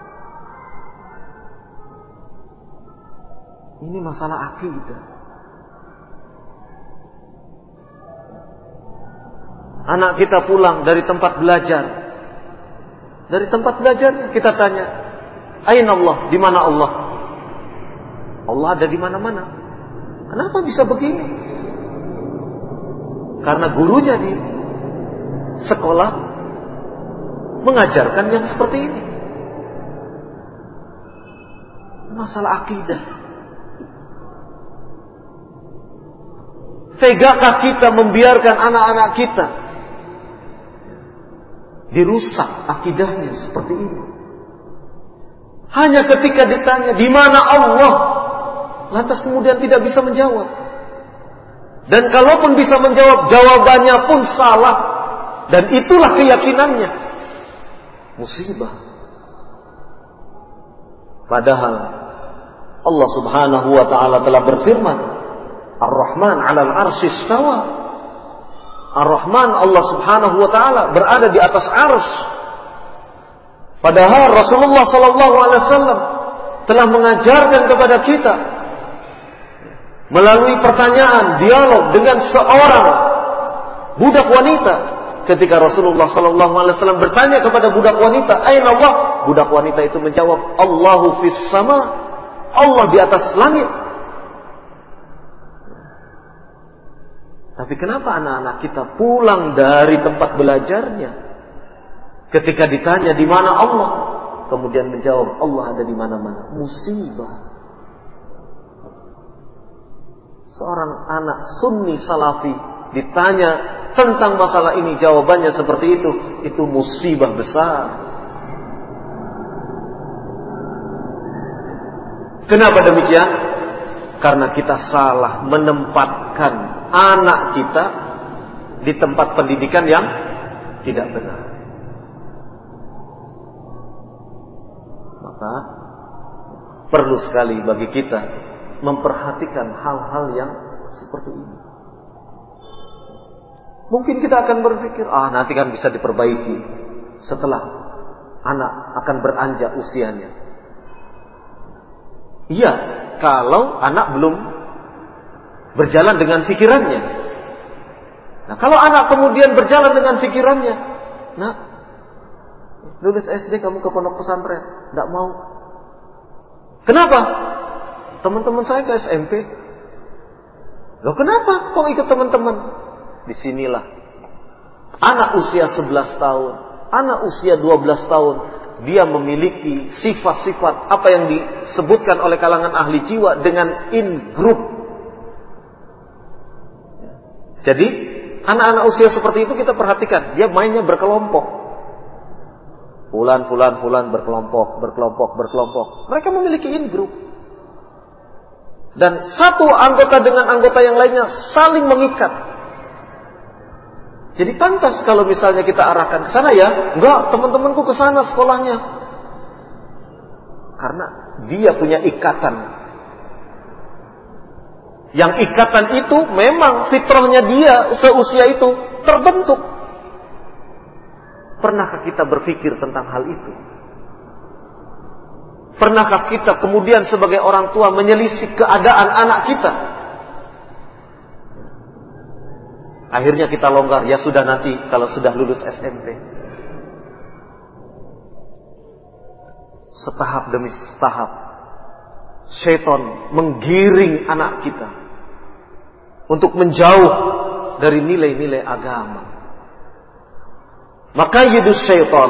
Ini masalah akidah. Anak kita pulang dari tempat belajar. Dari tempat belajarnya kita tanya, "Aina Allah?" Di mana Allah? Allah ada di mana-mana. Kenapa bisa begini? Karena gurunya di sekolah mengajarkan yang seperti ini. Masalah akidah. Tegakah kita membiarkan anak-anak kita dirusak akidahnya seperti ini? Hanya ketika ditanya di mana Allah, lantas kemudian tidak bisa menjawab. Dan kalaupun bisa menjawab, jawabannya pun salah. Dan itulah keyakinannya. Musibah. Padahal Allah Subhanahu wa taala telah berfirman, Ar-Rahman 'alal 'arsy istawa. Ar-Rahman, Allah Subhanahu wa taala berada di atas arsy. Padahal Rasulullah sallallahu alaihi wasallam telah mengajarkan kepada kita melalui pertanyaan, dialog dengan seorang budak wanita. Ketika Rasulullah sallallahu alaihi wasallam bertanya kepada budak wanita, "Aina Allah?" Budak wanita itu menjawab, Allahu fis sama, Allah di atas langit. Tapi kenapa anak-anak kita pulang dari tempat belajarnya, ketika ditanya di mana Allah, kemudian menjawab Allah ada di mana-mana? Musibah. Seorang anak Sunni Salafi ditanya tentang masalah ini, jawabannya seperti itu, itu musibah besar. Kenapa demikian? Karena kita salah menempatkan anak kita di tempat pendidikan yang tidak benar. Maka perlu sekali bagi kita memperhatikan hal-hal yang seperti ini. Mungkin kita akan berpikir, ah nanti kan bisa diperbaiki setelah anak akan beranjak usianya. Iya, kalau anak belum berjalan dengan pikirannya. Nah, kalau anak kemudian berjalan dengan pikirannya, nah, lulus S D kamu ke pondok pesantren, tidak mau. Kenapa? Teman-teman saya ke S M P. Loh kenapa kok ikut teman-teman? Disinilah anak usia sebelas tahun, anak usia dua belas tahun, dia memiliki sifat-sifat apa yang disebutkan oleh kalangan ahli jiwa dengan in-group. Jadi anak-anak usia seperti itu kita perhatikan, dia mainnya berkelompok. Fulan, fulan, fulan berkelompok, berkelompok, berkelompok. Mereka memiliki in-group. Dan satu anggota dengan anggota yang lainnya saling mengikat. Jadi pantas kalau misalnya kita arahkan ke sana, ya, enggak, teman-temanku ke sana sekolahnya. Karena dia punya ikatan. Yang ikatan itu memang fitrahnya dia seusia itu terbentuk. Pernahkah kita berpikir tentang hal itu? Pernahkah kita kemudian sebagai orang tua menyelisih keadaan anak kita? Akhirnya kita longgar, ya sudah nanti kalau sudah lulus S M P. Setahap demi setahap, syaitan menggiring anak kita untuk menjauh dari nilai-nilai agama. Maka yudus syaitan,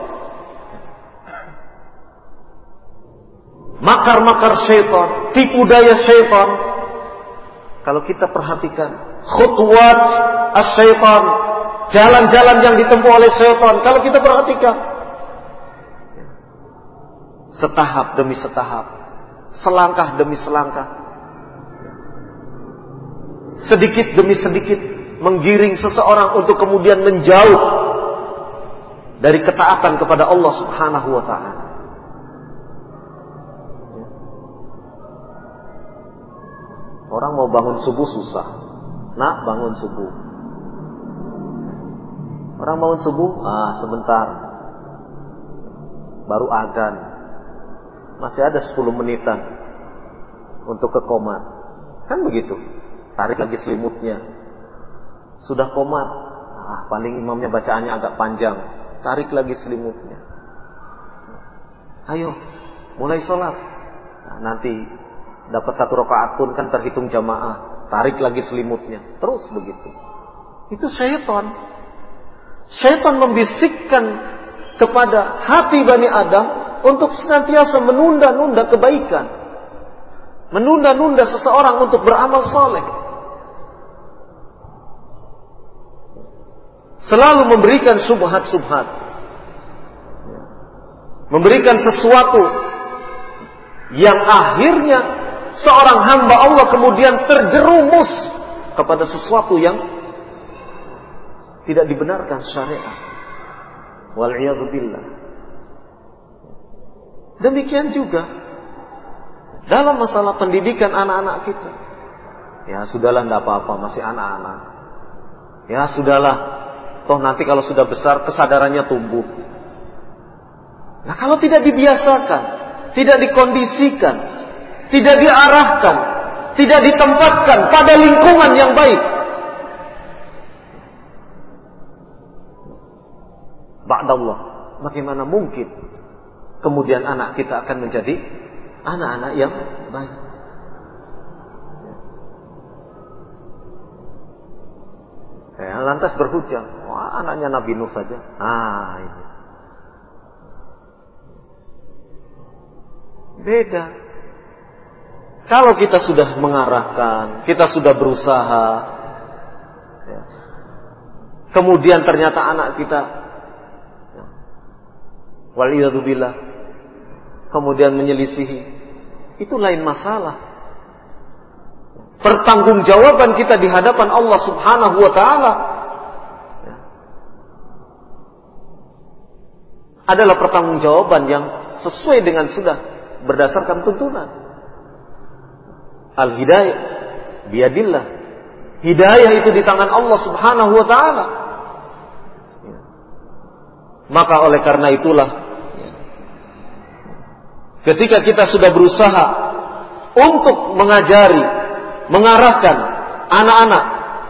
makar-makar syaitan, tipu daya syaitan, kalau kita perhatikan khutwat as-syaitan, jalan-jalan yang ditempuh oleh syaitan, kalau kita perhatikan setahap demi setahap, selangkah demi selangkah, sedikit demi sedikit menggiring seseorang untuk kemudian menjauh dari ketaatan kepada Allah Subhanahu wa ta'ala. Orang mau bangun subuh susah. Nak, bangun subuh. Orang bangun subuh, ah sebentar. Baru adzan. Masih ada sepuluh menitan untuk ke qomat. Kan begitu. Tarik lagi selimutnya. Sudah qomat. Ah, paling imamnya bacaannya agak panjang. Tarik lagi selimutnya. Ayo, mulai sholat. Nah, nanti dapat satu rakaat pun kan terhitung jamaah. Tarik lagi selimutnya. Terus begitu. Itu syaitan. Syaitan membisikkan kepada hati Bani Adam untuk senantiasa menunda-nunda kebaikan. Menunda-nunda seseorang untuk beramal saleh. Selalu memberikan subhat-subhat. Memberikan sesuatu yang akhirnya seorang hamba Allah kemudian terjerumus kepada sesuatu yang tidak dibenarkan syariat. Wal'iyadzubillah. Demikian juga dalam masalah pendidikan anak-anak kita. Ya sudahlah, tidak apa-apa, masih anak-anak. Ya sudahlah, toh nanti kalau sudah besar kesadarannya tumbuh. Nah kalau tidak dibiasakan, tidak dikondisikan, tidak diarahkan, tidak ditempatkan pada lingkungan yang baik, ba'dallah, bagaimana mungkin kemudian anak kita akan menjadi anak-anak yang baik. Ya, lantas berhujah, wah anaknya Nabi Nuh saja. Ah, ini beda. Kalau kita sudah mengarahkan, kita sudah berusaha, ya, kemudian ternyata anak kita, ya, waliyadzubillah, kemudian menyelisihi, itu lain masalah. Pertanggungjawaban kita di hadapan Allah Subhanahu wa taala, ya, adalah pertanggungjawaban yang sesuai dengan sudah berdasarkan tuntunan. Al-hidayah biyadillah. Hidayah itu di tangan Allah Subhanahu wa taala. Ya. Maka oleh karena itulah, ya, ketika kita sudah berusaha untuk mengajari, mengarahkan anak-anak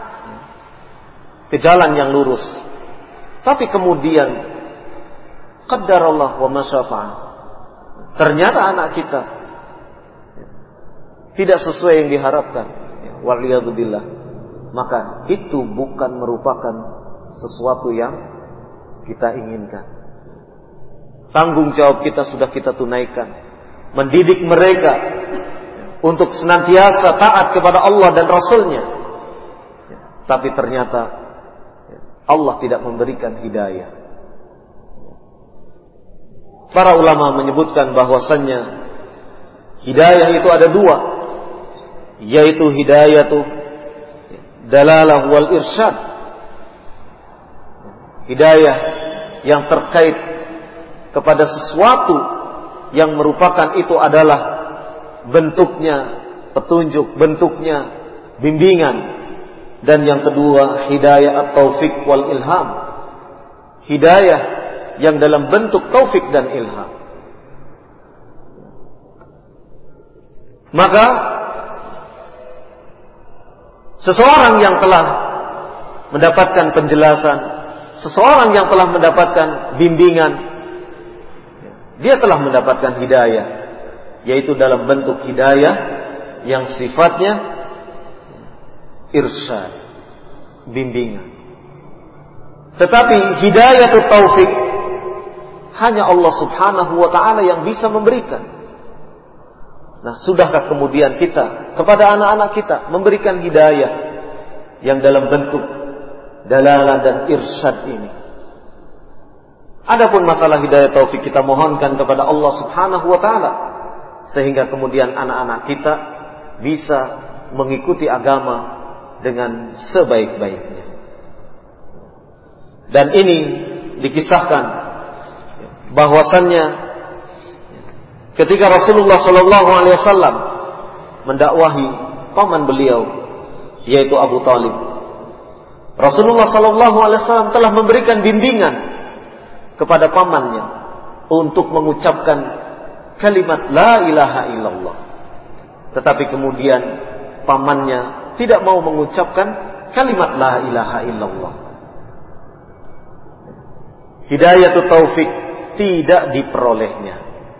ke jalan yang lurus, tapi kemudian qaddarallah wa ma syaa, ternyata anak kita tidak sesuai yang diharapkan, waliyadzubillah, maka itu bukan merupakan sesuatu yang kita inginkan. Tanggung jawab kita sudah kita tunaikan, mendidik mereka untuk senantiasa taat kepada Allah dan Rasul-Nya, tapi ternyata Allah tidak memberikan hidayah. Para ulama menyebutkan bahwasannya hidayah itu ada dua, yaitu hidayatu dalalah wal irsyad. Hidayah yang terkait kepada sesuatu yang merupakan itu adalah bentuknya petunjuk, bentuknya bimbingan. Dan yang kedua, hidayah at-taufik wal ilham. Hidayah yang dalam bentuk taufik dan ilham. Maka seseorang yang telah mendapatkan penjelasan, seseorang yang telah mendapatkan bimbingan, dia telah mendapatkan hidayah, yaitu dalam bentuk hidayah yang sifatnya irsyad, bimbingan. Tetapi hidayah itu taufik hanya Allah Subhanahu wa taala yang bisa memberikan. Nah, sudahkah kemudian kita kepada anak-anak kita memberikan hidayah yang dalam bentuk dalalah dan irsyad ini? Adapun masalah hidayah taufik, kita mohonkan kepada Allah Subhanahu wa taala sehingga kemudian anak-anak kita bisa mengikuti agama dengan sebaik-baiknya. Dan ini dikisahkan bahwasannya ketika Rasulullah Shallallahu Alaihi Wasallam mendakwahi paman beliau, yaitu Abu Talib, Rasulullah Shallallahu Alaihi Wasallam telah memberikan bimbingan kepada pamannya untuk mengucapkan kalimat La ilaha illallah. Tetapi kemudian pamannya tidak mau mengucapkan kalimat La ilaha illallah. Hidayatut taufik tidak diperolehnya.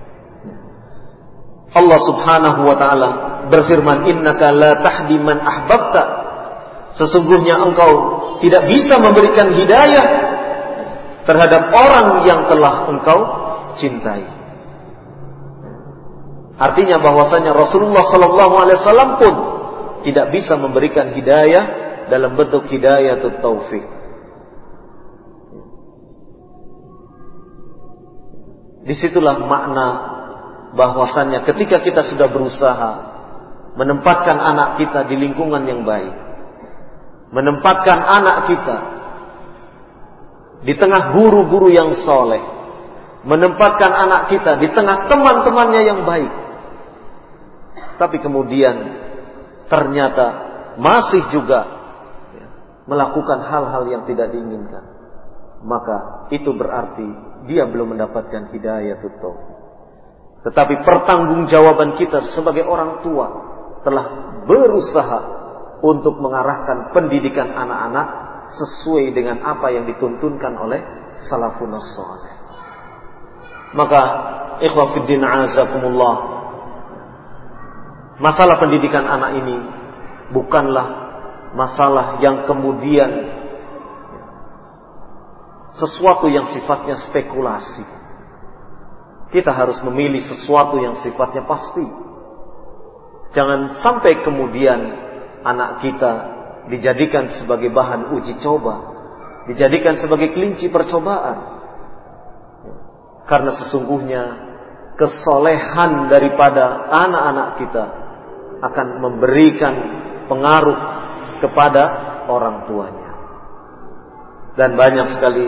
Allah Subhanahu wa taala berfirman, innaka la tahdi man ahbabta. Sesungguhnya engkau tidak bisa memberikan hidayah terhadap orang yang telah engkau cintai. Artinya bahwasanya Rasulullah sallallahu alaihi wasallam pun tidak bisa memberikan hidayah dalam bentuk hidayatut taufik. Disitulah makna bahwasannya ketika kita sudah berusaha menempatkan anak kita di lingkungan yang baik, menempatkan anak kita di tengah guru-guru yang soleh, menempatkan anak kita di tengah teman-temannya yang baik, tapi kemudian ternyata masih juga melakukan hal-hal yang tidak diinginkan, maka itu berarti dia belum mendapatkan hidayatut taufik. Tetapi pertanggungjawaban kita sebagai orang tua telah berusaha untuk mengarahkan pendidikan anak-anak sesuai dengan apa yang dituntunkan oleh salafun saleh. Maka ikhwah fiddin azakumullah, masalah pendidikan anak ini bukanlah masalah yang kemudian sesuatu yang sifatnya spekulasi. Kita harus memilih sesuatu yang sifatnya pasti. Jangan sampai kemudian anak kita dijadikan sebagai bahan uji coba, dijadikan sebagai kelinci percobaan. Karena sesungguhnya kesolehan daripada anak-anak kita akan memberikan pengaruh kepada orang tuanya. Dan banyak sekali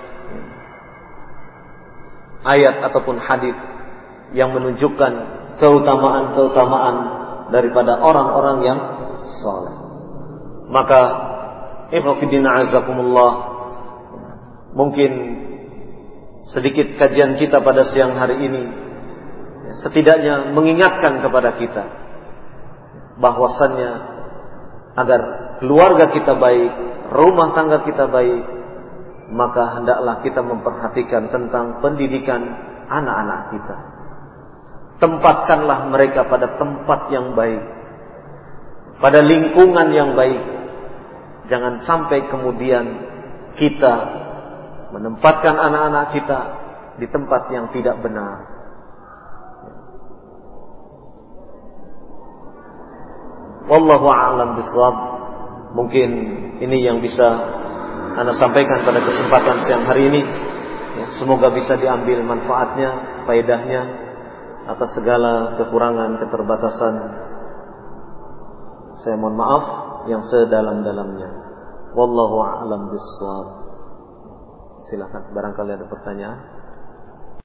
ayat ataupun hadis yang menunjukkan keutamaan-keutamaan daripada orang-orang yang saleh. Maka ikhwatiddin azakumullah, mungkin sedikit kajian kita pada siang hari ini setidaknya mengingatkan kepada kita bahwasannya agar keluarga kita baik, rumah tangga kita baik, maka hendaklah kita memperhatikan tentang pendidikan anak-anak kita. Tempatkanlah mereka pada tempat yang baik, pada lingkungan yang baik. Jangan sampai kemudian kita menempatkan anak-anak kita di tempat yang tidak benar. Wallahu a'lam bishawab. Mungkin ini yang bisa Anda sampaikan pada kesempatan siang hari ini. Ya, semoga bisa diambil manfaatnya, faedahnya. Atas segala kekurangan, keterbatasan, saya mohon maaf yang sedalam-dalamnya. Wallahu a'lam bishawab. Silakan, barangkali ada pertanyaan.